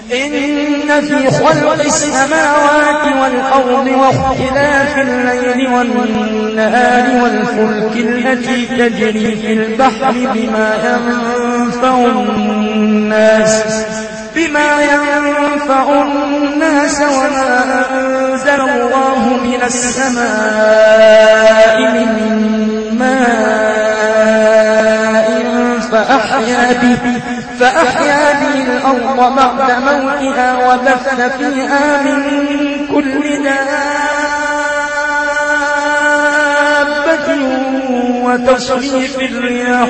إن في خلق السماوات والأرض واختلاف الليل والنهار والفلك التي تجري في البحر بما ينفع الناس وما أنزل الله من السماء من ماء فأحيا به الأرض بعد موتها وبث فيها من كل دابة وتصريف الرياح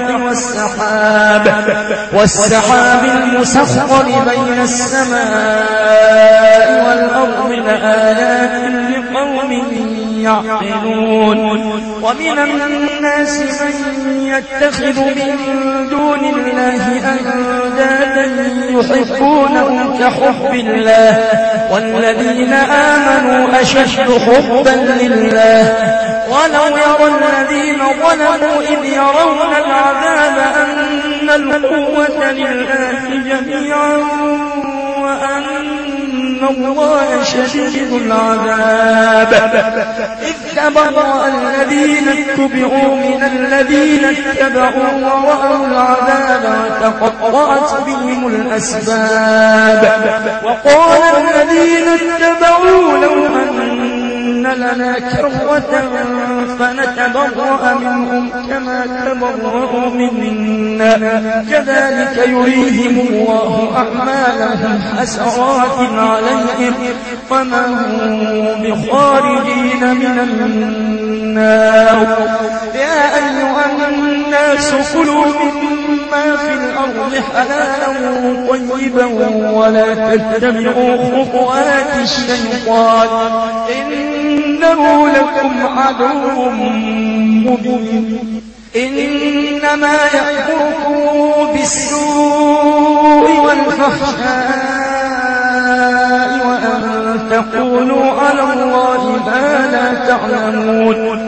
والسحاب المسخر بين السماء والأرض لآيات لقوم يعقلون. ومن الناس من يتخذ من دون الله أندادا يحبونهم كحب الله والذين آمنوا أشد حبا لله ولو يرى الذين ظلموا إذ يرون العذاب أن القوة لله جميعا وأن الله شديد العذاب. إذ تبرأ الذين اتبعوا من الذين اتبعوا ورأوا العذاب وتقطعت بهم الأسباب. وقال الذين اتبعوا لو أن لنا كرة فنتبرأ منهم كما تبرأوا منا كذلك يريهم الله أعمالهم حسرات عليهم فما هم بخارجين من النار. يا أيها الناس كلوا مما في الأرض حلالا طيبا ولا تتبعوا خطوات الشيطان إنه لكم عدو مبين. إنما يأمركم بالسوء والفحشاء وأن تقولوا على الله ما لا تعلمون.